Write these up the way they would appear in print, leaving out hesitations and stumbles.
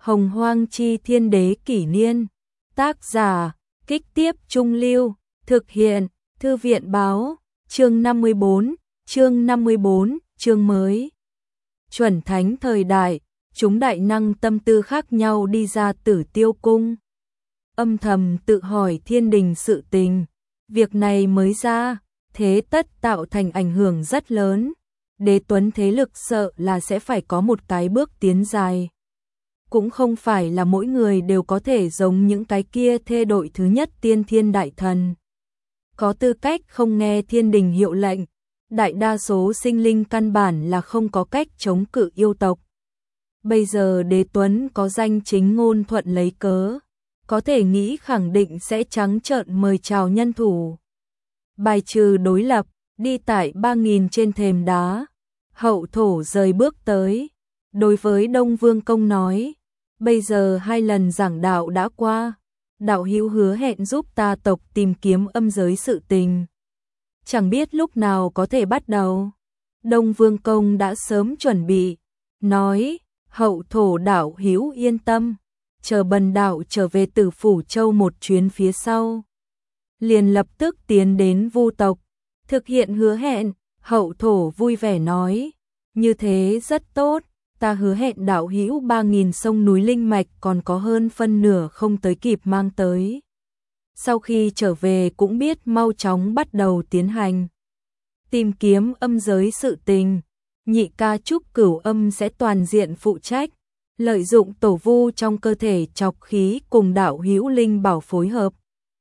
Hồng Hoang Chi Thiên Đế Kỷ Niên. Tác giả, Kích Tiếp Trung Lưu. Thực hiện, Thư viện Báo. Chương 54, chương mới. Chuẩn thánh thời đại, chúng đại năng tâm tư khác nhau đi ra Tử Tiêu Cung. Âm thầm tự hỏi thiên đình sự tình. Việc này mới ra, thế tất tạo thành ảnh hưởng rất lớn. Đế tuấn thế lực sợ là sẽ phải có một cái bước tiến dài. Cũng không phải là mỗi người đều có thể giống những cái kia thê đội thứ nhất tiên thiên đại thần. Có tư cách không nghe thiên đình hiệu lệnh, đại đa số sinh linh căn bản là không có cách chống cự yêu tộc. Bây giờ đế tuấn có danh chính ngôn thuận lấy cớ, có thể nghĩ khẳng định sẽ trắng trợn mời chào nhân thủ. Bài trừ đối lập, đi tại 3.000 trên thềm đá, hậu thổ rời bước tới. Đối với Đông Vương Công nói, bây giờ 2 lần giảng đạo đã qua, đạo hữu hứa hẹn giúp ta tộc tìm kiếm âm giới sự tình. Chẳng biết lúc nào có thể bắt đầu. Đông Vương Công đã sớm chuẩn bị, nói, hậu thổ đạo hữu yên tâm, chờ bần đạo trở về Tử Phủ Châu một chuyến phía sau. Liền lập tức tiến đến Vu tộc, thực hiện hứa hẹn. Hậu thổ vui vẻ nói, như thế rất tốt, ta hứa hẹn đạo hữu 3.000 sông núi linh mạch còn có hơn phân nửa không tới kịp mang tới. Sau khi trở về cũng biết mau chóng bắt đầu tiến hành tìm kiếm âm giới sự tình. Nhị ca Trúc Cửu Âm sẽ toàn diện phụ trách, lợi dụng tổ vu trong cơ thể trọc khí cùng đạo hữu linh bảo phối hợp.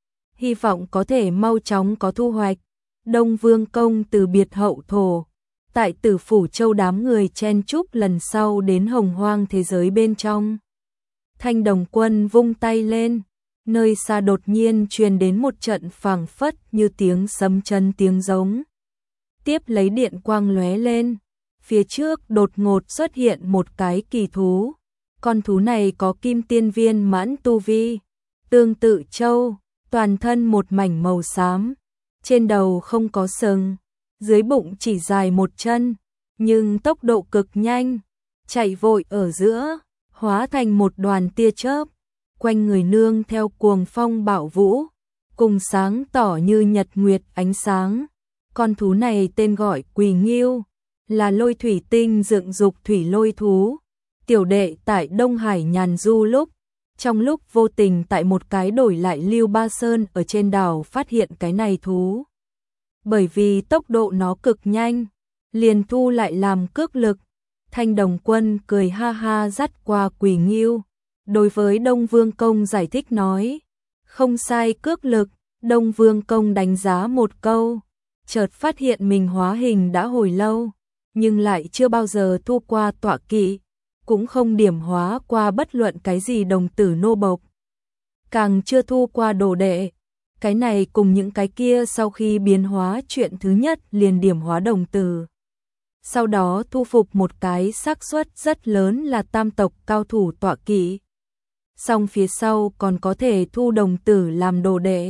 Hy vọng có thể mau chóng có thu hoạch. Đông Vương Công từ biệt hậu thổ, tại Tử Phủ Châu đám người chen chúc lần sau đến hồng hoang thế giới bên trong. Thanh Đồng Quân vung tay lên, nơi xa đột nhiên truyền đến một trận phảng phất như tiếng sấm chân tiếng giống. Tiếp lấy điện quang lóe lên, phía trước đột ngột xuất hiện một cái kỳ thú. Con thú này có kim tiên viên mãn tu vi, tương tự châu, toàn thân một mảnh màu xám. Trên đầu không có sừng, dưới bụng chỉ dài một chân, nhưng tốc độ cực nhanh, chạy vội ở giữa, hóa thành một đoàn tia chớp, quanh người nương theo cuồng phong bạo vũ, cùng sáng tỏ như nhật nguyệt ánh sáng. Con thú này tên gọi Quỳ Nghiêu, là lôi thủy tinh dựng dục thủy lôi thú. Tiểu đệ tại Đông Hải nhàn du lúc, trong lúc vô tình tại một cái đổi lại Lưu Ba Sơn ở trên đảo phát hiện cái này thú. Bởi vì tốc độ nó cực nhanh, liền thu lại làm cước lực. Thanh Đồng Quân cười ha ha dắt qua Quỳ Nghiêu, đối với Đông Vương Công giải thích nói, không sai cước lực. Đông Vương Công đánh giá một câu, chợt phát hiện mình hóa hình đã hồi lâu, nhưng lại chưa bao giờ thu qua tọa kỵ, cũng không điểm hóa qua bất luận cái gì đồng tử nô bộc, càng chưa thu qua đồ đệ. Cái này cùng những cái kia sau khi biến hóa chuyện thứ nhất liền điểm hóa đồng tử, sau đó thu phục một cái xác suất rất lớn là tam tộc cao thủ tọa kỵ, song phía sau còn có thể thu đồng tử làm đồ đệ,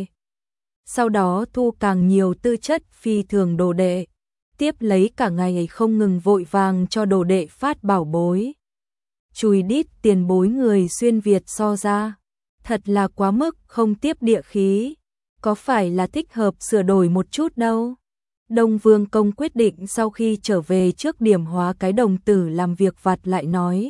sau đó thu càng nhiều tư chất phi thường đồ đệ, tiếp lấy cả ngày không ngừng vội vàng cho đồ đệ phát bảo bối. Chùi đít tiền bối người xuyên Việt so ra, thật là quá mức không tiếp địa khí, có phải là thích hợp sửa đổi một chút đâu. Đông Vương Công quyết định sau khi trở về trước điểm hóa cái đồng tử làm việc vặt lại nói.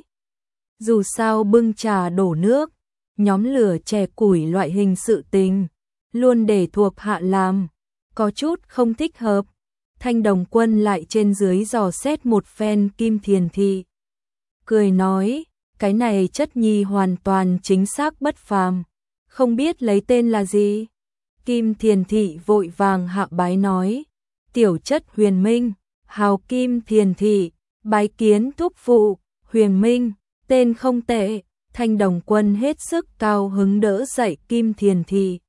Dù sao bưng trà đổ nước, nhóm lửa chè củi loại hình sự tình, luôn để thuộc hạ làm, có chút không thích hợp. Thanh Đồng Quân lại trên dưới dò xét một phen Kim Thiền Thị, cười nói, cái này chất nhi hoàn toàn chính xác bất phàm, không biết lấy tên là gì. Kim Thiền Thị vội vàng hạ bái nói, tiểu chất Huyền Minh, hào Kim Thiền Thị, bái kiến thúc phụ. Huyền Minh, tên không tệ. Thanh Đồng Quân hết sức cao hứng đỡ dậy Kim Thiền Thị,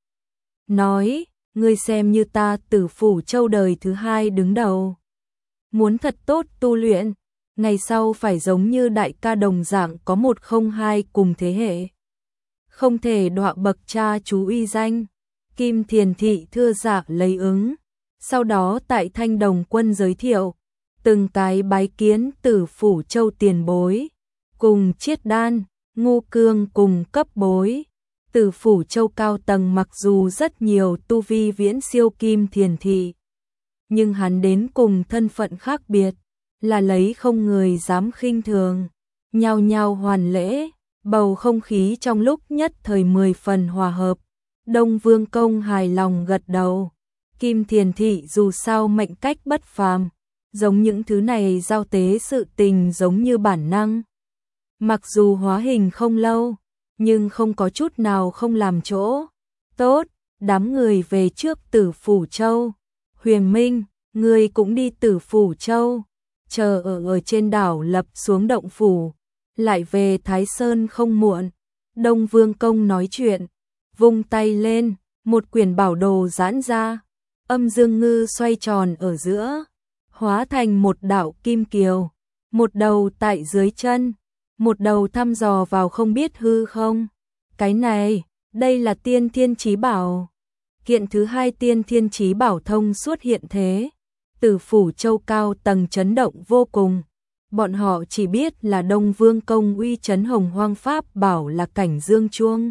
nói, ngươi xem như ta Tử Phủ Châu đời thứ 2 đứng đầu, muốn thật tốt tu luyện, ngày sau phải giống như đại ca đồng dạng có 102 cùng thế hệ, không thể đọa bậc cha chú uy danh. Kim Thiền Thị thưa dạ lấy ứng, sau đó tại Thanh Đồng Quân giới thiệu, từng cái bái kiến Tử Phủ Châu tiền bối, cùng Chiết Đan, ngu cương cùng cấp bối. Tử Phủ Châu cao tầng mặc dù rất nhiều tu vi viễn siêu Kim Thiền Thị, nhưng hắn đến cùng thân phận khác biệt, là lấy không người dám khinh thường, nhao nhao hoàn lễ, bầu không khí trong lúc nhất thời 10 phần hòa hợp. Đông Vương Công hài lòng gật đầu. Kim Thiền Thị dù sao mệnh cách bất phàm, giống những thứ này giao tế sự tình giống như bản năng. Mặc dù hóa hình không lâu, nhưng không có chút nào không làm chỗ. Tốt, đám người về trước Tử Phủ Châu. Huyền Minh, ngươi cũng đi Tử Phủ Châu, chờ ở trên đảo lập xuống động phủ, lại về Thái Sơn không muộn. Đông Vương Công nói chuyện, vung tay lên, một quyển bảo đồ giãn ra, âm dương ngư xoay tròn ở giữa, hóa thành một đạo kim kiều, một đầu tại dưới chân, một đầu thăm dò vào không biết hư không. Cái này, đây là Tiên Thiên Chí Bảo. Kiện thứ hai Tiên Thiên Chí Bảo thông suốt hiện thế. Tử Phủ Châu cao tầng chấn động vô cùng. Bọn họ chỉ biết là Đông Vương Công uy chấn Hồng Hoang Pháp Bảo là cảnh dương chuông.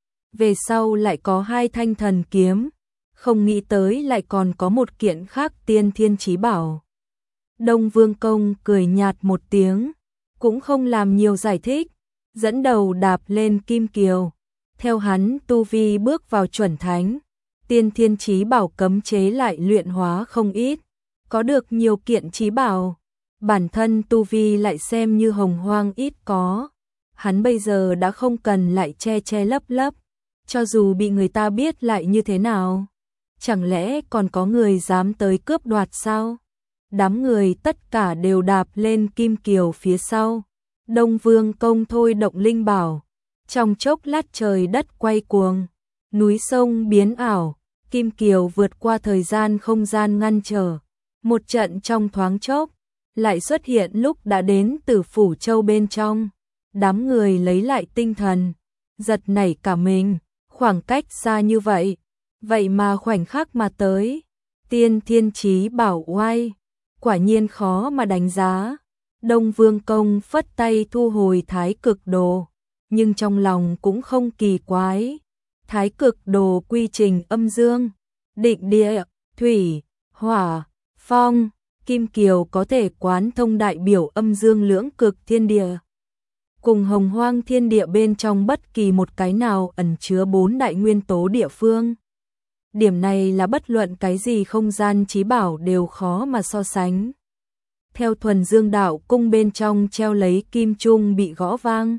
Về sau lại có 2 thanh thần kiếm, không nghĩ tới lại còn có một kiện khác Tiên Thiên Chí Bảo. Đông Vương Công cười nhạt một tiếng, cũng không làm nhiều giải thích, dẫn đầu đạp lên kim kiều. Theo hắn tu vi bước vào chuẩn thánh, Tiên Thiên Chí Bảo cấm chế lại luyện hóa không ít, có được nhiều kiện chí bảo, bản thân tu vi lại xem như hồng hoang ít có. Hắn bây giờ đã không cần lại che che lấp lấp, cho dù bị người ta biết lại như thế nào, chẳng lẽ còn có người dám tới cướp đoạt sao? Đám người tất cả đều đạp lên kim kiều phía sau. Đông Vương Công thôi động linh bảo, trong chốc lát trời đất quay cuồng, núi sông biến ảo, kim kiều vượt qua thời gian không gian ngăn trở, một trận trong thoáng chốc lại xuất hiện lúc đã đến Tử Phủ Châu bên trong. Đám người lấy lại tinh thần, giật nảy cả mình, khoảng cách xa như vậy, vậy mà khoảnh khắc mà tới. Tiên Thiên Chí Bảo oai, quả nhiên khó mà đánh giá. Đông Vương Công phất tay thu hồi Thái Cực Đồ, nhưng trong lòng cũng không kỳ quái. Thái Cực Đồ quy trình âm dương, định địa, thủy, hỏa, phong, kim kiều có thể quán thông đại biểu âm dương lưỡng cực thiên địa, cùng hồng hoang thiên địa bên trong bất kỳ một cái nào ẩn chứa 4 đại nguyên tố địa phương. Điểm này là bất luận cái gì không gian chí bảo đều khó mà so sánh. Theo Thuần Dương Đạo Cung bên trong treo lấy kim trung bị gõ vang.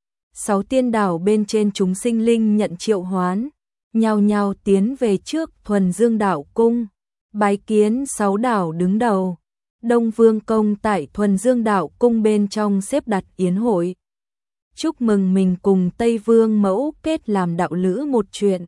6 tiên đảo bên trên chúng sinh linh nhận triệu hoán, nhao nhao tiến về trước Thuần Dương Đạo Cung, bái kiến 6 đảo đứng đầu. Đông Vương Công tại Thuần Dương Đạo Cung bên trong xếp đặt yến hội, chúc mừng mình cùng Tây Vương Mẫu kết làm đạo lữ một chuyện,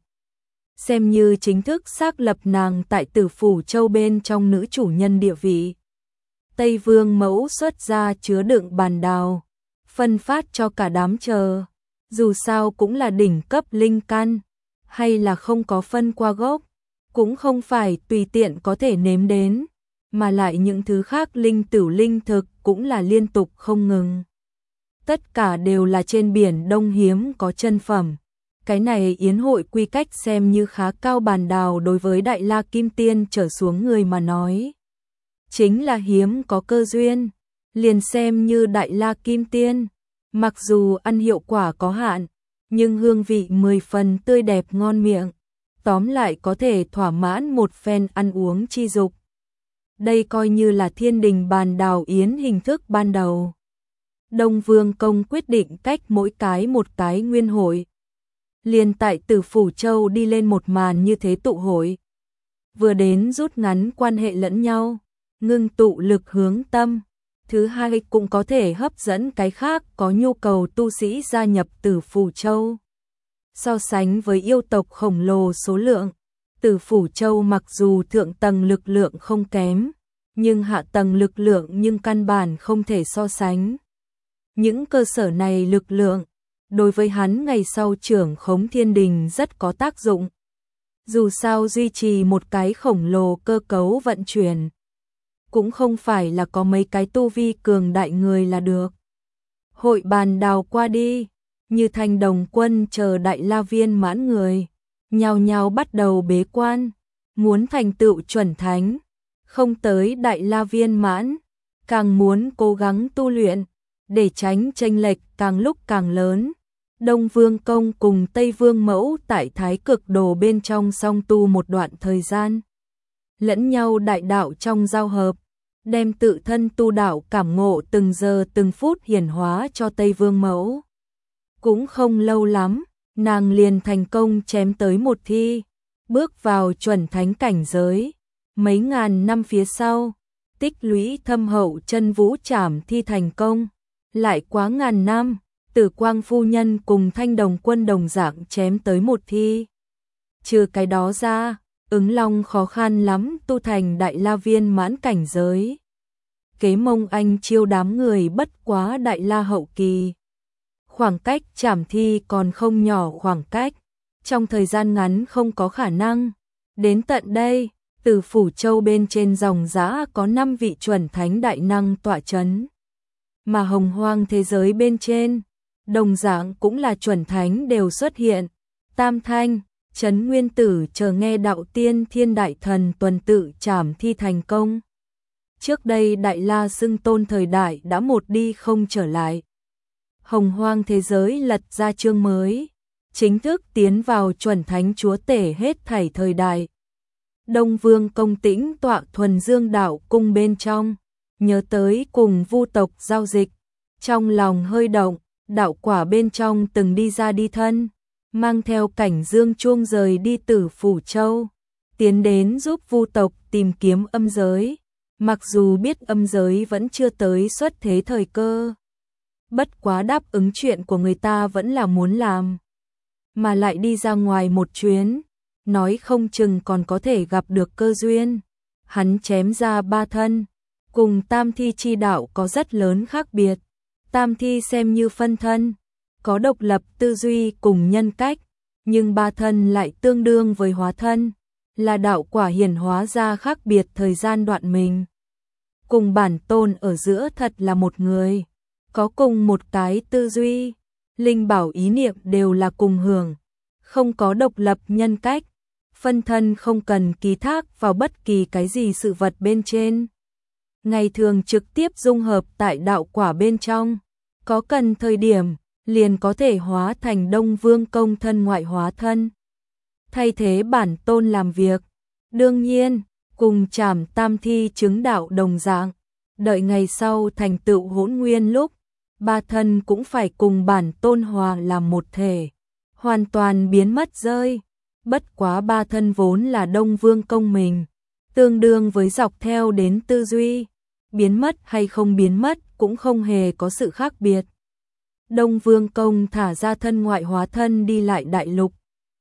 xem như chính thức xác lập nàng tại Tử Phủ Châu bên trong nữ chủ nhân địa vị. Tây Vương Mẫu xuất ra chứa đựng bàn đào, phân phát cho cả đám chờ, dù sao cũng là đỉnh cấp linh căn, hay là không có phân qua gốc, cũng không phải tùy tiện có thể nếm đến, mà lại những thứ khác linh tửu linh thực cũng là liên tục không ngừng. Tất cả đều là trên biển Đông hiếm có chân phẩm. Cái này yến hội quy cách xem như khá cao, bàn đào đối với Đại La Kim Tiên trở xuống người mà nói chính là hiếm có cơ duyên, liền xem như Đại La Kim Tiên, mặc dù ăn hiệu quả có hạn, nhưng hương vị 10 phần tươi đẹp ngon miệng, tóm lại có thể thỏa mãn một phen ăn uống chi dục. Đây coi như là thiên đình bàn đào yến hình thức ban đầu. Đông Vương Công quyết định cách mỗi cái một cái nguyên hội, liền tại Tử Phủ Châu đi lên một màn như thế tụ hội, vừa đến rút ngắn quan hệ lẫn nhau, ngưng tụ lực hướng tâm. Thứ hai cũng có thể hấp dẫn cái khác có nhu cầu tu sĩ gia nhập Tử Phủ Châu. So sánh với yêu tộc khổng lồ số lượng, Tử Phủ Châu mặc dù thượng tầng lực lượng không kém, nhưng hạ tầng lực lượng nhưng căn bản không thể so sánh. Những cơ sở này lực lượng, đối với hắn ngày sau trưởng khống thiên đình rất có tác dụng. Dù sao duy trì một cái khổng lồ cơ cấu vận chuyển, cũng không phải là có mấy cái tu vi cường đại người là được. Hội bàn đào qua đi, như Thanh Đồng Quân chờ Đại La Viên mãn người, nhao nhao bắt đầu bế quan, muốn thành tựu chuẩn thánh, không tới Đại La Viên mãn, càng muốn cố gắng tu luyện, để tránh chênh lệch càng lúc càng lớn. Đông Vương Công cùng Tây Vương Mẫu tại Thái Cực Đồ bên trong song tu một đoạn thời gian, lẫn nhau đại đạo trong giao hợp, đem tự thân tu đạo cảm ngộ từng giờ từng phút hiển hóa cho Tây Vương Mẫu. Cũng không lâu lắm, nàng liền thành công chém tới một thi, bước vào chuẩn thánh cảnh giới. Mấy ngàn năm phía sau, tích lũy thâm hậu chân vũ trảm thi thành công. Lại quá ngàn năm, Tử Quang phu nhân cùng Thanh Đồng Quân đồng dạng chém tới một thi. Trừ cái đó ra, Ứng Long khó khăn lắm tu thành Đại La Viên mãn cảnh giới. Kế Mông Anh Chiêu đám người bất quá Đại La hậu kỳ. Khoảng cách trảm thi còn không nhỏ khoảng cách, trong thời gian ngắn không có khả năng. Đến tận đây, từ Phủ Châu bên trên dòng dã có 5 vị chuẩn thánh đại năng tọa chấn. Mà Hồng Hoang thế giới bên trên, đồng dạng cũng là chuẩn thánh đều xuất hiện. Tam Thanh, Trấn Nguyên Tử chờ nghe đạo tiên thiên đại thần tuần tự trảm thi thành công. Trước đây Đại La xưng tôn thời đại đã một đi không trở lại. Hồng Hoang thế giới lật ra chương mới, chính thức tiến vào chuẩn thánh chúa tể hết thảy thời đại. Đông Vương Công tĩnh tọa thuần dương đạo cung bên trong, nhớ tới cùng Vu tộc giao dịch, trong lòng hơi động, đạo quả bên trong từng đi ra đi thân, mang theo cảnh dương chuông rời đi Tử Phủ Châu, tiến đến giúp Vu tộc tìm kiếm âm giới, mặc dù biết âm giới vẫn chưa tới xuất thế thời cơ. Bất quá đáp ứng chuyện của người ta vẫn là muốn làm, mà lại đi ra ngoài một chuyến, nói không chừng còn có thể gặp được cơ duyên. Hắn chém ra 3 thân, cùng tam thi chi đạo có rất lớn khác biệt. Tam thi xem như phân thân, có độc lập tư duy cùng nhân cách, nhưng 3 thân lại tương đương với hóa thân, là đạo quả hiển hóa ra khác biệt thời gian đoạn mình. Cùng bản tôn ở giữa thật là một người, có cùng một cái tư duy, linh bảo ý niệm đều là cùng hưởng, không có độc lập nhân cách, phân thân không cần ký thác vào bất kỳ cái gì sự vật bên trên. Ngày thường trực tiếp dung hợp tại đạo quả bên trong, có cần thời điểm, liền có thể hóa thành Đông Vương Công thân ngoại hóa thân, thay thế bản tôn làm việc. Đương nhiên, cùng trảm tam thi chứng đạo đồng dạng, đợi ngày sau thành tựu hỗn nguyên lúc, 3 thân cũng phải cùng bản tôn hòa làm một thể, hoàn toàn biến mất rơi. Bất quá 3 thân vốn là Đông Vương Công mình, tương đương với dọc theo đến tư duy, biến mất hay không biến mất cũng không hề có sự khác biệt. Đông Vương Công thả ra thân ngoại hóa thân đi lại đại lục.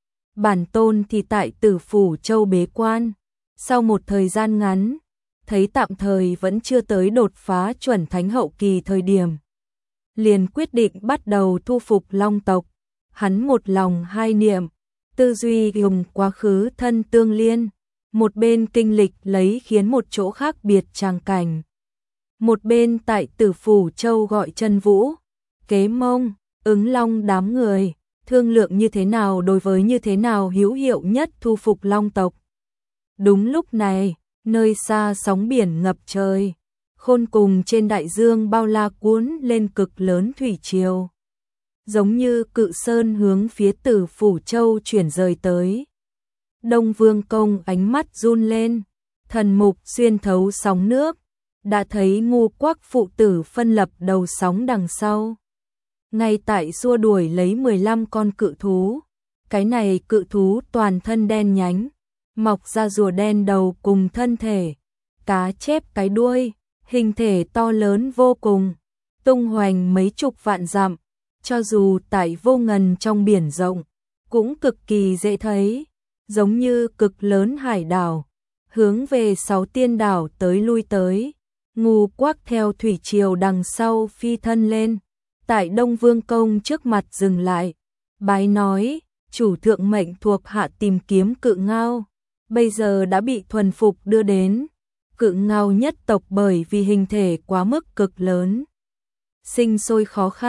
Bản tôn thì tại Tử Phủ Châu bế quan, sau một thời gian ngắn, thấy tạm thời vẫn chưa tới đột phá chuẩn thánh hậu kỳ thời điểm, liền quyết định bắt đầu thu phục Long tộc. Hắn một lòng hai niệm, tư duy dùng quá khứ thân tương liên, một bên kinh lịch lấy khiến một chỗ khác biệt tràng cảnh, một bên tại Tử Phủ Châu gọi Chân Vũ, Kế Mông, Ứng Long đám người, thương lượng như thế nào đối với như thế nào hữu hiệu nhất thu phục Long tộc. Đúng lúc này, nơi xa sóng biển ngập trời, khôn cùng trên đại dương bao la cuốn lên cực lớn thủy triều, giống như cự sơn hướng phía Tử Phủ Châu chuyển rời tới. Đông Vương Công ánh mắt run lên, thần mục xuyên thấu sóng nước, đã thấy Ngu Quắc phụ tử phân lập đầu sóng đằng sau. Ngay tại xua đuổi lấy 15 con cự thú, cái này cự thú toàn thân đen nhánh, mọc ra rùa đen đầu cùng thân thể, cá chép cái đuôi, hình thể to lớn vô cùng, tung hoành mấy chục vạn dặm, cho dù tại vô ngần trong biển rộng, cũng cực kỳ dễ thấy, giống như cực lớn hải đảo, hướng về 6 tiên đảo tới lui tới. Ngu Quắc theo thủy triều đằng sau phi thân lên, tại Đông Vương Công trước mặt dừng lại, bái nói, chủ thượng mệnh thuộc hạ tìm kiếm cự ngao, bây giờ đã bị thuần phục đưa đến. Cự ngao nhất tộc bởi vì hình thể quá mức cực lớn, sinh sôi khó khăn,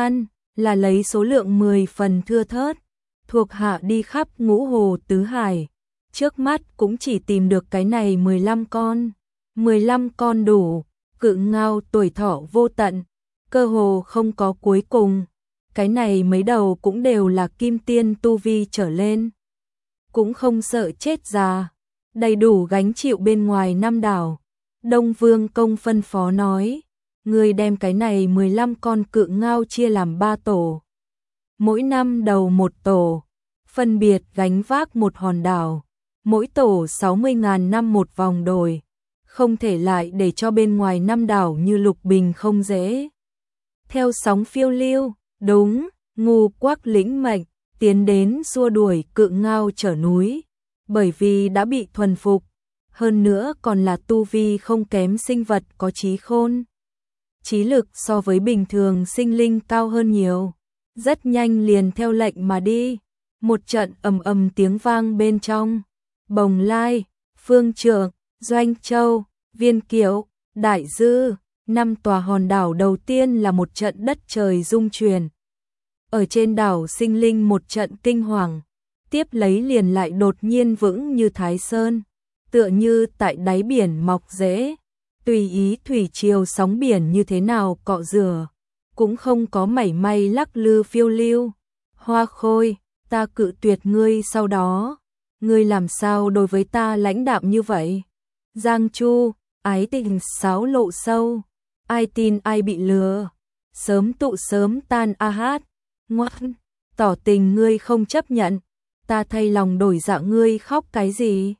là lấy số lượng 10 phần thưa thớt, thuộc hạ đi khắp ngũ hồ tứ hải, trước mắt cũng chỉ tìm được cái này 15 con. 15 con đủ, cự ngao tuổi thọ vô tận, cơ hồ không có cuối cùng. Cái này mấy đầu cũng đều là kim tiên tu vi trở lên, cũng không sợ chết già, đầy đủ gánh chịu bên ngoài năm đảo. Đông Vương Công phân phó nói, người đem cái này 15 con cự ngao chia làm 3 tổ, mỗi năm đầu một tổ, phân biệt gánh vác một hòn đảo, mỗi tổ 60.000 năm một vòng đổi, không thể lại để cho bên ngoài năm đảo như Lục Bình không dễ. Theo sóng phiêu lưu, đúng, Ngu Quắc lĩnh mệnh, tiến đến xua đuổi cự ngao trở núi, bởi vì đã bị thuần phục, hơn nữa còn là tu vi không kém sinh vật có trí khôn. Trí lực so với bình thường sinh linh cao hơn nhiều, rất nhanh liền theo lệnh mà đi. Một trận ầm ầm tiếng vang bên trong, Bồng Lai, Phương Trượng, Doanh Châu, Viên Kiệu, Đại Dư, 5 tòa hòn đảo đầu tiên là một trận đất trời rung chuyển. Ở trên đảo sinh linh một trận kinh hoàng, tiếp lấy liền lại đột nhiên vững như Thái Sơn, tựa như tại đáy biển mọc rễ, tùy ý thủy triều sóng biển như thế nào cọ rửa, cũng không có mảy may lắc lư phiêu lưu. Hoa Khôi, ta cự tuyệt ngươi sau đó, ngươi làm sao đối với ta lãnh đạm như vậy? Giang Chu, ái tình xáo lộ sâu, ai tin ai bị lừa, sớm tụ sớm tan a hát, ngoan, tỏ tình ngươi không chấp nhận, ta thay lòng đổi dạ ngươi khóc cái gì?